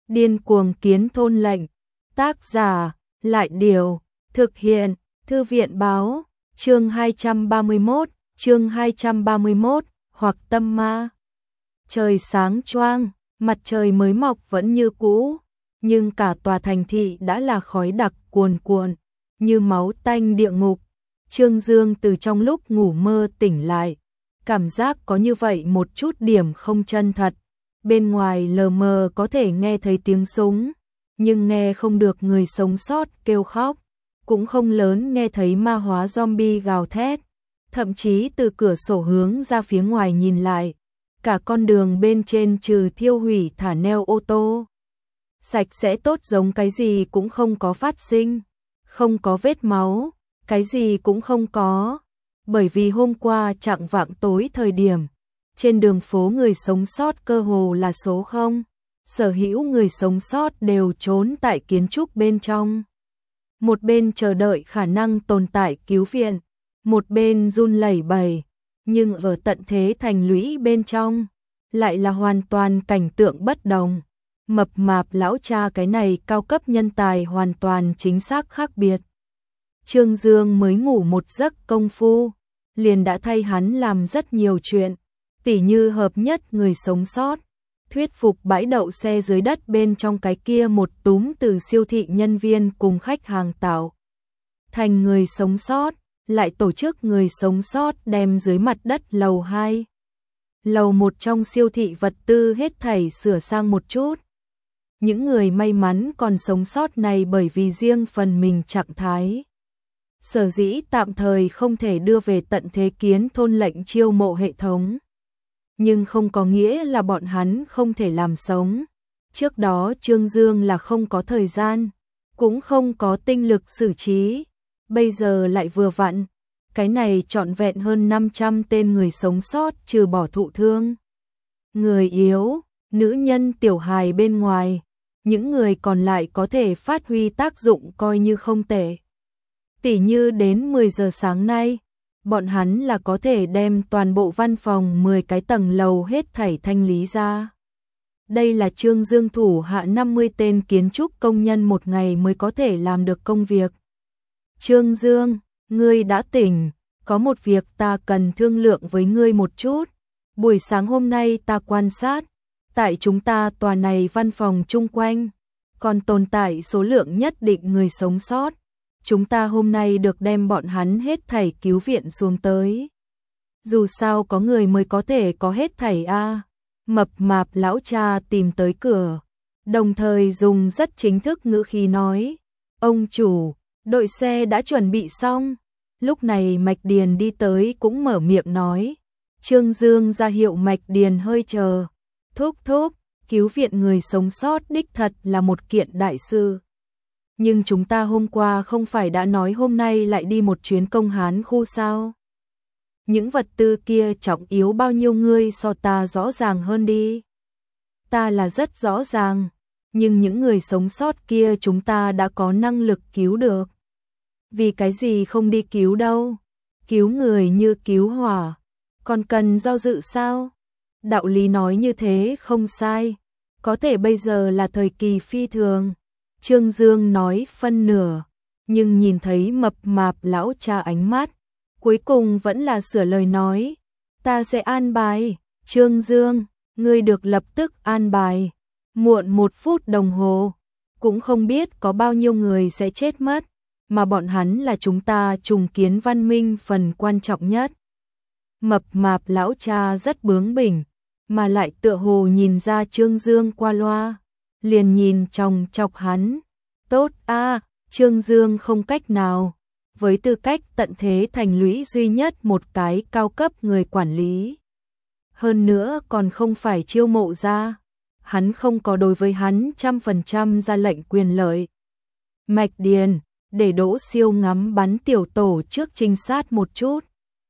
Điên cuồng kiến thôn lệnh. Tác giả, Lại Điều. Thực hiện, Thư viện báo. Chương 231, hoặc tâm ma. Trời sáng choang, mặt trời mới mọc vẫn như cũ, nhưng cả tòa thành thị đã là khói đặc cuồn cuộn, như máu tanh địa ngục. Trương Dương từ trong lúc ngủ mơ tỉnh lại, cảm giác có như vậy một chút điểm không chân thật. Bên ngoài lờ mờ có thể nghe thấy tiếng súng, nhưng nghe không được người sống sót kêu khóc, cũng không lớn nghe thấy ma hóa zombie gào thét. Thậm chí từ cửa sổ hướng ra phía ngoài nhìn lại, cả con đường bên trên trừ thiêu hủy thả neo ô tô sạch sẽ tốt giống cái gì cũng không có phát sinh, không có vết máu, cái gì cũng không có. Bởi vì hôm qua chạng vạng tối thời điểm, trên đường phố người sống sót cơ hồ là số 0, sở hữu người sống sót đều trốn tại kiến trúc bên trong. Một bên chờ đợi khả năng tồn tại cứu viện, một bên run lẩy bẩy, nhưng ở tận thế thành lũy bên trong, lại là hoàn toàn cảnh tượng bất đồng. Mập mạp lão cha cái này cao cấp nhân tài hoàn toàn chính xác khác biệt. Trương Dương mới ngủ một giấc công phu, liền đã thay hắn làm rất nhiều chuyện, tỉ như hợp nhất người sống sót, thuyết phục bãi đậu xe dưới đất bên trong cái kia một túm từ siêu thị nhân viên cùng khách hàng tạo thành người sống sót, lại tổ chức người sống sót đem dưới mặt đất lầu 2, lầu 1 trong siêu thị vật tư hết thảy sửa sang một chút. Những người may mắn còn sống sót này bởi vì riêng phần mình trạng thái sở dĩ tạm thời không thể đưa về tận thế kiến thôn lệnh chiêu mộ hệ thống, nhưng không có nghĩa là bọn hắn không thể làm sống. Trước đó Trương Dương là không có thời gian, cũng không có tinh lực xử trí, bây giờ lại vừa vặn, cái này trọn vẹn hơn 500 tên người sống sót trừ bỏ thụ thương, người yếu, nữ nhân tiểu hài bên ngoài, những người còn lại có thể phát huy tác dụng coi như không tệ. Tỉ như đến 10 giờ sáng nay, bọn hắn là có thể đem toàn bộ văn phòng 10 cái tầng lầu hết thảy thanh lý ra. Đây là Trương Dương thủ hạ 50 tên kiến trúc công nhân một ngày mới có thể làm được công việc. Trương Dương, ngươi đã tỉnh, có một việc ta cần thương lượng với ngươi một chút. Buổi sáng hôm nay ta quan sát, tại chúng ta tòa này văn phòng chung quanh, còn tồn tại số lượng nhất định người sống sót. Chúng ta hôm nay được đem bọn hắn hết thảy cứu viện xuống tới. Dù sao có người mới có thể có hết thảy a. Mập mạp lão cha tìm tới cửa, đồng thời dùng rất chính thức ngữ khí nói, ông chủ, đội xe đã chuẩn bị xong. Lúc này Mạch Điền đi tới cũng mở miệng nói. Trương Dương ra hiệu Mạch Điền hơi chờ. Thúc thúc, cứu viện người sống sót đích thật là một kiện đại sự. Nhưng chúng ta hôm qua không phải đã nói hôm nay lại đi một chuyến công hán khu sao? Những vật tư kia trọng yếu bao nhiêu ngươi so ta rõ ràng hơn đi. Ta là rất rõ ràng, nhưng những người sống sót kia chúng ta đã có năng lực cứu được. Vì cái gì không đi cứu đâu? Cứu người như cứu hỏa, còn cần do dự sao? Đạo lý nói như thế không sai, có thể bây giờ là thời kỳ phi thường. Trương Dương nói phân nửa, nhưng nhìn thấy mập mạp lão cha ánh mắt, cuối cùng vẫn là sửa lời nói, ta sẽ an bài. Trương Dương, ngươi được lập tức an bài. Muộn 1 phút đồng hồ, cũng không biết có bao nhiêu người sẽ chết mất, mà bọn hắn là chúng ta trùng kiến văn minh phần quan trọng nhất. Mập mạp lão cha rất bướng bỉnh, mà lại tựa hồ nhìn ra Trương Dương qua loa, liền nhìn chòng chọc hắn. Tốt a, Trương Dương không cách nào, với tư cách tận thế thành lũy duy nhất một cái cao cấp người quản lý. Hơn nữa còn không phải chiêu mộ ra, hắn không có đối với hắn 100% ra lệnh quyền lợi. Mạch Điền, để Đỗ Siêu ngắm bắn tiểu tổ trước trinh sát một chút.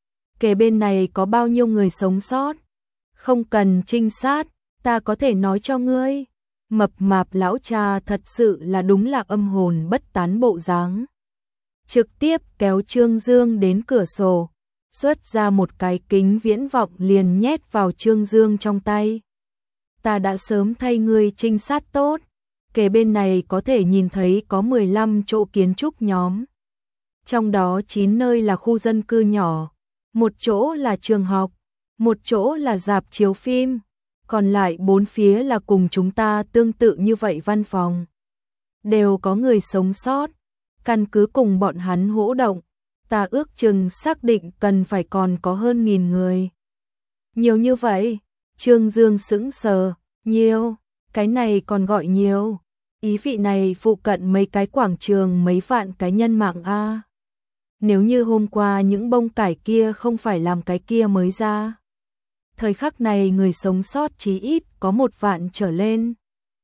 Kể bên này có bao nhiêu người sống sót? Không cần trinh sát, ta có thể nói cho ngươi. Mập mạp lão cha thật sự là đúng là âm hồn bất tán bộ dáng. Trực tiếp kéo Trương Dương đến cửa sổ, xuất ra một cái kính viễn vọng liền nhét vào Trương Dương trong tay. Ta đã sớm thay ngươi trinh sát tốt, Kề bên này có thể nhìn thấy có 15 chỗ kiến trúc nhóm. Trong đó 9 nơi là khu dân cư nhỏ, một chỗ là trường học, một chỗ là rạp chiếu phim, còn lại 4 phía là cùng chúng ta tương tự như vậy văn phòng. Đều có người sống sót, căn cứ cùng bọn hắn hỗ động, ta ước chừng xác định cần phải còn có hơn 1000 người. Nhiều như vậy, Trương Dương sững sờ, nhiều, cái này còn gọi nhiều, ý vị này phụ cận mấy cái quảng trường mấy vạn cái nhân mạng a. Nếu như hôm qua những bông cải kia không phải làm cái kia mới ra. Thời khắc này người sống sót chí ít có 1 vạn trở lên.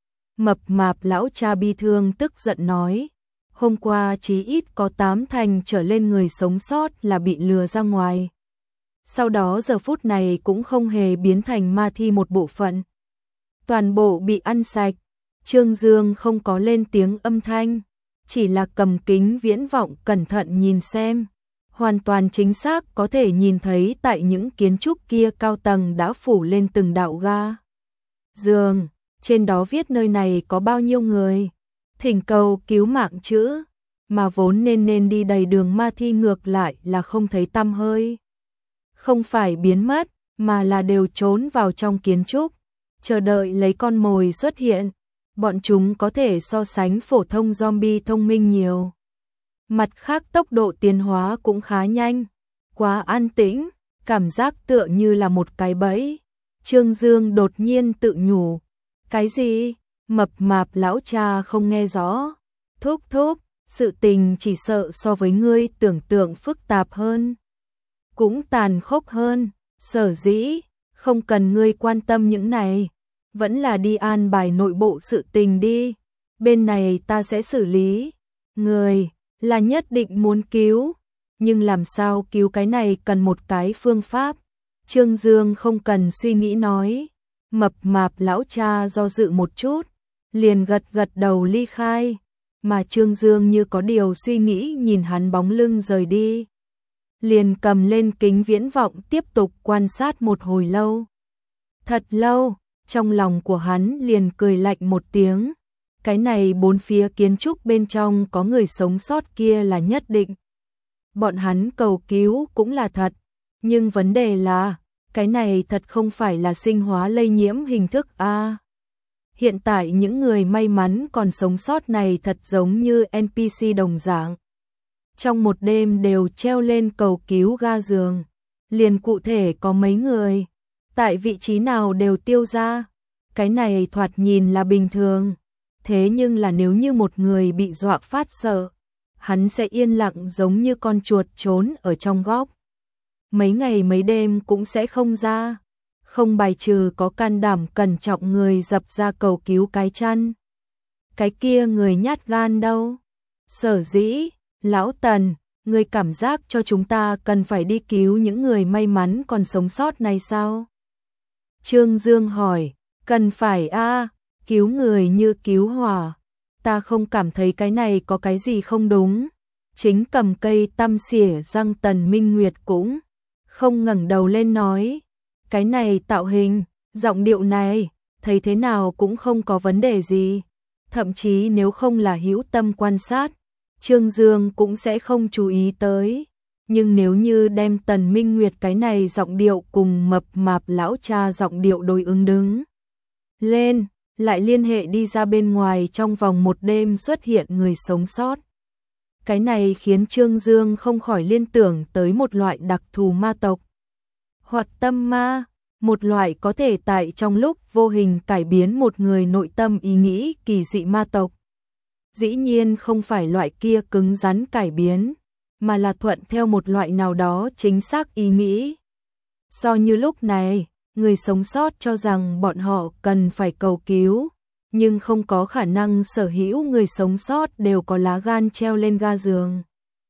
Mập mạp lão cha bi thương tức giận nói, hôm qua chí ít có 8 thành trở lên người sống sót là bị lừa ra ngoài. Sau đó giờ phút này cũng không hề biến thành ma thi một bộ phận. Toàn bộ bị ăn sạch, Trương Dương không có lên tiếng âm thanh, chỉ là cầm kính viễn vọng cẩn thận nhìn xem. Hoàn toàn chính xác có thể nhìn thấy tại những kiến trúc kia cao tầng đã phủ lên từng đạo ga giường, trên đó viết nơi này có bao nhiêu người, thỉnh cầu cứu mạng chữ, mà vốn nên đi đầy đường ma thi ngược lại là không thấy tăm hơi. Không phải biến mất, mà là đều trốn vào trong kiến trúc, chờ đợi lấy con mồi xuất hiện. Bọn chúng có thể so sánh phổ thông zombie thông minh nhiều. Mặt khác tốc độ tiến hóa cũng khá nhanh, quá an tĩnh, cảm giác tựa như là một cái bẫy. Trương Dương đột nhiên tự nhủ, cái gì? Mập mạp lão cha không nghe rõ. Thúc thúc, sự tình chỉ sợ so với ngươi tưởng tượng phức tạp hơn, cũng tàn khốc hơn, sở dĩ không cần ngươi quan tâm những này, vẫn là đi an bài nội bộ sự tình đi, bên này ta sẽ xử lý. Người là nhất định muốn cứu, nhưng làm sao cứu cái này cần một cái phương pháp. Trương Dương không cần suy nghĩ nói, mập mạp lão cha do dự một chút, liền gật gật đầu ly khai, mà Trương Dương như có điều suy nghĩ nhìn hắn bóng lưng rời đi. Liền cầm lên kính viễn vọng tiếp tục quan sát một hồi lâu. Thật lâu, trong lòng của hắn liền cười lạnh một tiếng. Cái này 4 phía kiến trúc bên trong có người sống sót kia là nhất định. Bọn hắn cầu cứu cũng là thật, nhưng vấn đề là, cái này thật không phải là sinh hóa lây nhiễm hình thức a. Hiện tại những người may mắn còn sống sót này thật giống như NPC đồng dạng. Trong một đêm đều treo lên cầu cứu ga giường, liền cụ thể có mấy người, tại vị trí nào đều tiêu ra. Cái này thoạt nhìn là bình thường, thế nhưng là nếu như một người bị dọa phát sợ, hắn sẽ yên lặng giống như con chuột trốn ở trong góc. Mấy ngày mấy đêm cũng sẽ không ra, không bài trừ có can đảm cẩn trọng người dập ra cầu cứu cái chăn. Cái kia người nhát gan đâu? Sở dĩ, lão Tần, người cảm giác cho chúng ta cần phải đi cứu những người may mắn còn sống sót này sao? Trương Dương hỏi, cần phải a, cứu người như cứu hỏa. Ta không cảm thấy cái này có cái gì không đúng. Chính cầm cây tăm xỉa răng Tần Minh Nguyệt cũng không ngẩng đầu lên nói, cái này tạo hình, giọng điệu này, thấy thế nào cũng không có vấn đề gì. Thậm chí nếu không là hữu tâm quan sát, Trương Dương cũng sẽ không chú ý tới. Nhưng nếu như đem Tần Minh Nguyệt cái này giọng điệu cùng mập mạp lão cha giọng điệu đối ứng đứng lên, lại liên hệ đi ra bên ngoài trong vòng một đêm xuất hiện người sống sót. Cái này khiến Trương Dương không khỏi liên tưởng tới một loại đặc thù ma tộc. Hoạt tâm ma, một loại có thể tại trong lúc vô hình cải biến một người nội tâm ý nghĩ kỳ dị ma tộc. Dĩ nhiên không phải loại kia cứng rắn cải biến, mà là thuận theo một loại nào đó chính xác ý nghĩ. Do như lúc này, người sống sót cho rằng bọn họ cần phải cầu cứu, nhưng không có khả năng sở hữu người sống sót đều có lá gan treo lên ga giường.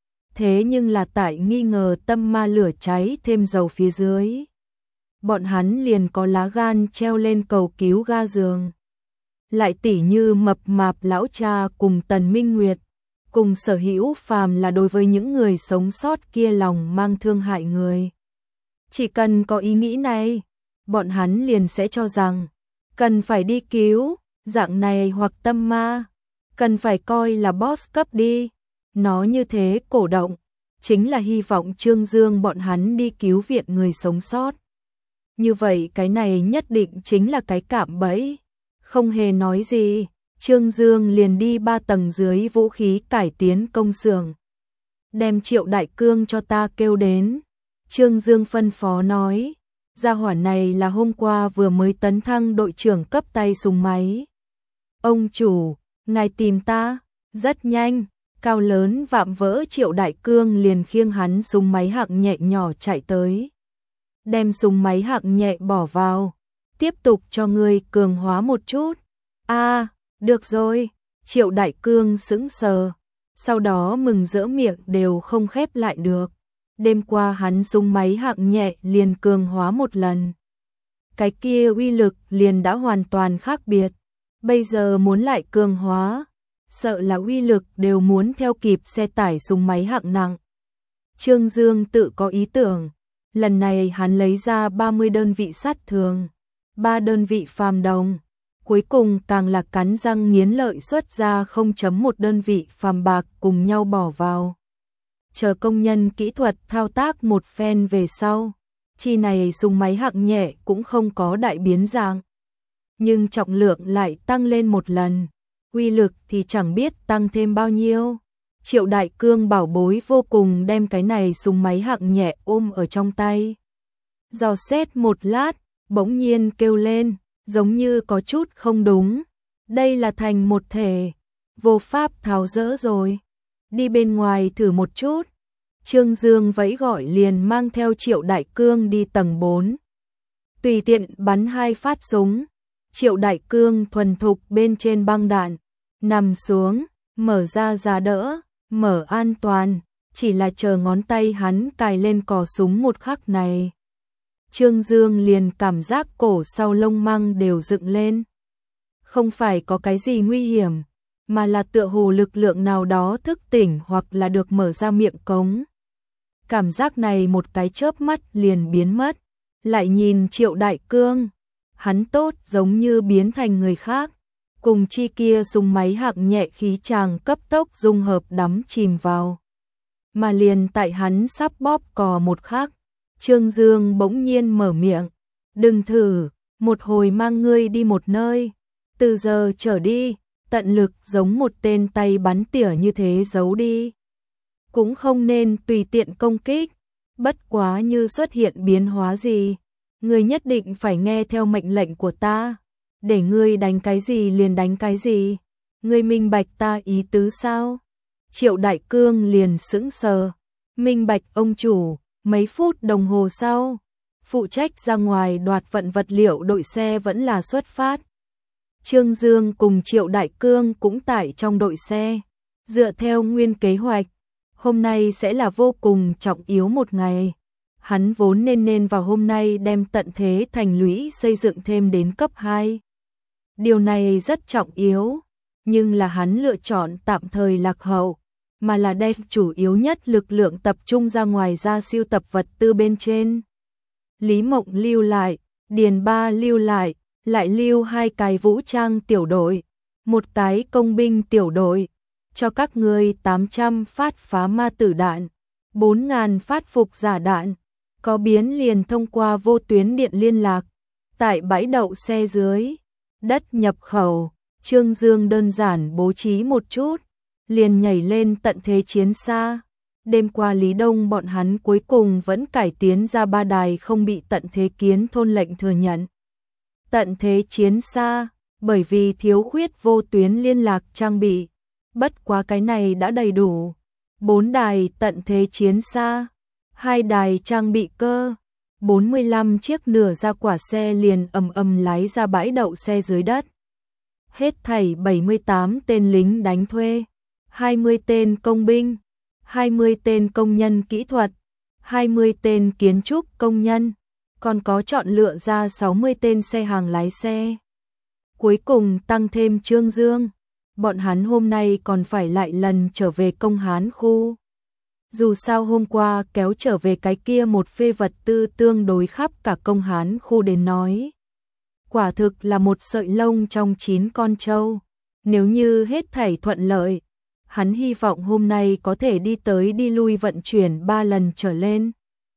Thế nhưng là tại nghi ngờ tâm ma lửa cháy thêm dầu phía dưới, bọn hắn liền có lá gan treo lên cầu cứu ga giường. Lại tỉ như mập mạp lão cha cùng Tần Minh Nguyệt, cùng sở hữu phàm là đối với những người sống sót kia lòng mang thương hại người. Chỉ cần có ý nghĩ này, bọn hắn liền sẽ cho rằng cần phải đi cứu, Dạng này hoặc tâm ma, cần phải coi là boss cấp đi. Nó như thế cổ động, chính là hy vọng Trương Dương bọn hắn đi cứu viện người sống sót. Như vậy cái này nhất định chính là cái cạm bẫy. Không hề nói gì, Trương Dương liền đi 3 tầng dưới vũ khí cải tiến công xưởng. Đem Triệu Đại Cương cho ta kêu đến. Trương Dương phân phó nói, gia hỏa này là hôm qua vừa mới tấn thăng đội trưởng cấp tay súng máy. Ông chủ, ngài tìm ta, rất nhanh, cao lớn vạm vỡ Triệu Đại Cương liền khiêng hắn súng máy hạng nhẹ nhỏ chạy tới. Đem súng máy hạng nhẹ bỏ vào, tiếp tục cho ngươi cường hóa một chút. Được rồi, Triệu Đại Cương sững sờ, sau đó mừng rỡ miệng đều không khép lại được. Đêm qua hắn súng máy hạng nhẹ liền cường hóa một lần. Cái kia uy lực liền đã hoàn toàn khác biệt. Bây giờ muốn lại cường hóa, sợ là uy lực đều muốn theo kịp xe tải súng máy hạng nặng. Trương Dương tự có ý tưởng, lần này hắn lấy ra 30 đơn vị sát thường, 3 đơn vị phàm đồng, cuối cùng càng là cắn răng nghiến lợi xuất ra 0.1 đơn vị phàm bạc cùng nhau bỏ vào. Chờ công nhân kỹ thuật thao tác một phen về sau, chi này súng máy hạng nhẹ cũng không có đại biến dạng. Nhưng trọng lượng lại tăng lên một lần, uy lực thì chẳng biết tăng thêm bao nhiêu. Triệu Đại Cương bảo bối vô cùng đem cái này súng máy hạng nhẹ ôm ở trong tay. Dò xét một lát, bỗng nhiên kêu lên, giống như có chút không đúng. Đây là thành một thể, vô pháp tháo dỡ rồi. Đi bên ngoài thử một chút. Trương Dương vẫy gọi liền mang theo Triệu Đại Cương đi tầng 4. Tùy tiện bắn 2 phát súng. Triệu Đại Cương thuần thục bên trên băng đạn, nằm xuống, mở ra giá đỡ, mở an toàn, chỉ là chờ ngón tay hắn cài lên cò súng một khắc này. Trương Dương liền cảm giác cổ sau lông măng đều dựng lên. Không phải có cái gì nguy hiểm, mà là tựa hồ lực lượng nào đó thức tỉnh hoặc là được mở ra miệng cống. Cảm giác này một cái chớp mắt liền biến mất, lại nhìn Triệu Đại Cương, hắn tốt giống như biến thành người khác, cùng chi kia súng máy hạng nhẹ khí tràng cấp tốc dung hợp đắm chìm vào. Mà liền tại hắn sắp bóp cò một khắc, Trương Dương bỗng nhiên mở miệng, đừng thử, một hồi mang ngươi đi một nơi, từ giờ trở đi, tận lực giống một tên tay bắn tỉa như thế giấu đi. Cũng không nên tùy tiện công kích, bất quá như xuất hiện biến hóa gì, ngươi nhất định phải nghe theo mệnh lệnh của ta, để ngươi đánh cái gì liền đánh cái gì, ngươi minh bạch ta ý tứ sao? Triệu Đại Cương liền sững sờ, minh bạch ông chủ. Mấy phút đồng hồ sau, phụ trách ra ngoài đoạt vận vật liệu đội xe vẫn là xuất phát. Trương Dương cùng Triệu Đại Cương cũng tại trong đội xe. Dựa theo nguyên kế hoạch, hôm nay sẽ là vô cùng trọng yếu một ngày. Hắn vốn nên vào hôm nay đem tận thế thành lũy xây dựng thêm đến cấp 2. Điều này rất trọng yếu, nhưng là hắn lựa chọn tạm thời lạc hậu, mà là đem chủ yếu nhất lực lượng tập trung ra ngoài ra siêu tập vật tư bên trên. Lý Mộng lưu lại, Điền Ba lưu lại lưu 2 cái vũ trang tiểu đội, 1 cái công binh tiểu đội, cho các ngươi 800 phát phá ma tử đạn, 4.000 phát phục giả đạn, có biến liền thông qua vô tuyến điện liên lạc, tại bãi đậu xe dưới, đất nhập khẩu, Trương Dương đơn giản bố trí một chút, liền nhảy lên tận thế chiến xa. Đêm qua Lý Đông bọn hắn cuối cùng vẫn cải tiến ra 3 đài không bị tận thế kiến thôn lệnh thừa nhận. Tận thế chiến xa, bởi vì thiếu khuyết vô tuyến liên lạc trang bị, bất quá cái này đã đầy đủ. 4 đài tận thế chiến xa, 2 đài trang bị cơ, 45 chiếc nửa ra quả xe liền ầm lái ra bãi đậu xe dưới đất. Hết thảy 78 tên lính đánh thuê, 20 tên công binh, 20 tên công nhân kỹ thuật, 20 tên kiến trúc công nhân, còn có chọn lựa ra 60 tên xe hàng lái xe. Cuối cùng tăng thêm Trương Dương, bọn hắn hôm nay còn phải lại lần trở về công hán khu. Dù sao hôm qua kéo trở về cái kia một phê vật tư tương đối khắp cả công hán khu đến nói. quả thực là một sợi lông trong 9 con trâu. Nếu như hết thảy thuận lợi, hắn hy vọng hôm nay có thể đi tới đi lui vận chuyển 3 lần trở lên.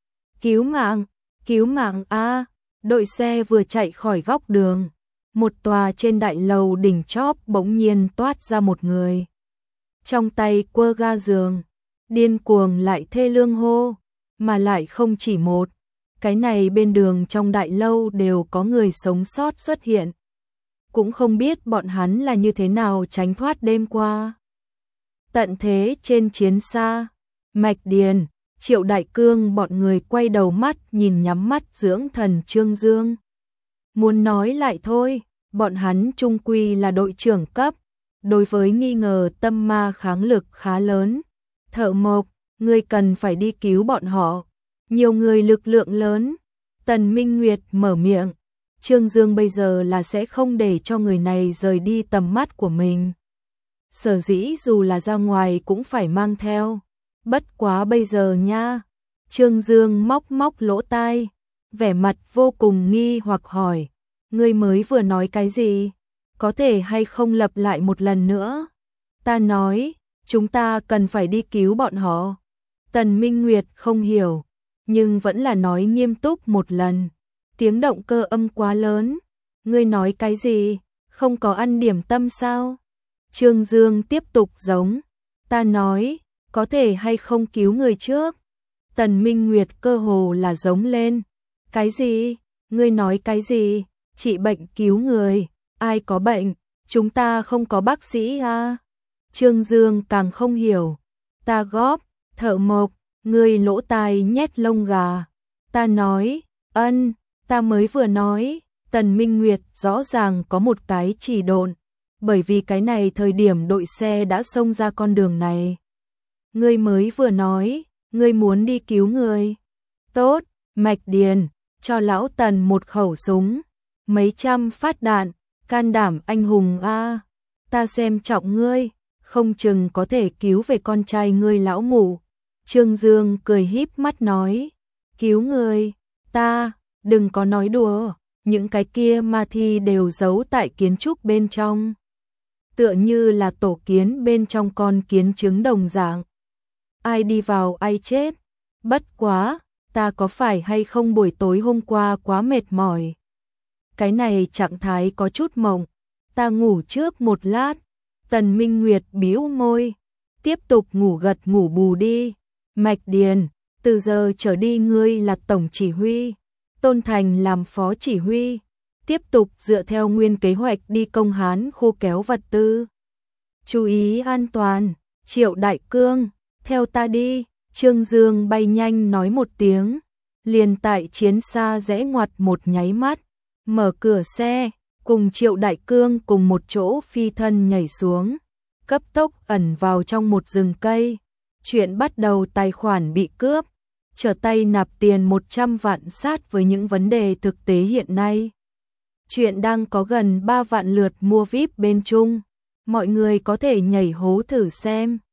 Cứu mạng a! Đội xe vừa chạy khỏi góc đường, một tòa trên đại lầu đỉnh chóp bỗng nhiên toát ra một người. Trong tay quơ ga giường, điên cuồng lại thê lương hô, mà lại không chỉ một. Cái này bên đường trong đại lâu đều có người sống sót xuất hiện. Cũng không biết bọn hắn là như thế nào tránh thoát đêm qua. Tận thế trên chiến xa, Mạch Điền, Triệu Đại Cương bọn người quay đầu mắt nhìn nhắm mắt dưỡng thần Trương Dương. Muốn nói lại thôi, bọn hắn chung quy là đội trưởng cấp, đối với nghi ngờ tâm ma kháng lực khá lớn. Thợ Mộc, ngươi cần phải đi cứu bọn họ. Nhiều người lực lượng lớn. Tần Minh Nguyệt mở miệng. Trương Dương bây giờ là sẽ không để cho người này rời đi tầm mắt của mình. Sở dĩ dù là ra ngoài cũng phải mang theo. Bất quá bây giờ nha. Trương Dương móc lỗ tai, vẻ mặt vô cùng nghi hoặc hỏi. Ngươi mới vừa nói cái gì? Có thể hay không lặp lại một lần nữa? Ta nói, chúng ta cần phải đi cứu bọn họ. Tần Minh Nguyệt không hiểu, nhưng vẫn là nói nghiêm túc một lần. Tiếng động cơ âm quá lớn. Ngươi nói cái gì? Không có ăn điểm tâm sao? Trương Dương tiếp tục giống. Ta nói, có thể hay không cứu người trước? Tần Minh Nguyệt cơ hồ là giống lên. Cái gì? Ngươi nói cái gì? Trị bệnh cứu người. Ai có bệnh? Chúng ta không có bác sĩ à? Trương Dương càng không hiểu. Ta góp, Thợ Mộc, ngươi lỗ tai nhét lông gà. Ta nói, ta mới vừa nói. Tần Minh Nguyệt rõ ràng có một cái chỉ độn, bởi vì cái này thời điểm đội xe đã xông ra con đường này. Ngươi mới vừa nói, ngươi muốn đi cứu người. Tốt, Mạch Điền, cho lão Tần một khẩu súng, mấy trăm phát đạn, can đảm anh hùng a. Ta xem trọng ngươi, không chừng có thể cứu về con trai ngươi lão mụ. Trương Dương cười híp mắt nói, cứu người, ta, đừng có nói đùa, những cái kia ma thi đều giấu tại kiến trúc bên trong. Tựa như là tổ kiến bên trong con kiến trứng đồng dạng. Ai đi vào ai chết. Bất quá, ta có phải hay không buổi tối hôm qua quá mệt mỏi. Cái này trạng thái có chút mộng, ta ngủ trước một lát. Tần Minh Nguyệt bĩu môi, tiếp tục ngủ gật ngủ bù đi. Mạch Điền, từ giờ trở đi ngươi là tổng chỉ huy, Tôn Thành làm phó chỉ huy, tiếp tục dựa theo nguyên kế hoạch đi công hán khu kéo vật tư. Chú ý an toàn. Triệu Đại Cương, theo ta đi. Trương Dương bay nhanh nói một tiếng, liền tại chiến xa rẽ ngoặt một nháy mắt, mở cửa xe, cùng Triệu Đại Cương cùng một chỗ phi thân nhảy xuống, cấp tốc ẩn vào trong một rừng cây. Chuyện bắt đầu tài khoản bị cướp, trở tay nạp tiền 100 vạn sát với những vấn đề thực tế hiện nay. Chuyện đang có gần 3 vạn lượt mua VIP bên Trung, mọi người có thể nhảy hố thử xem.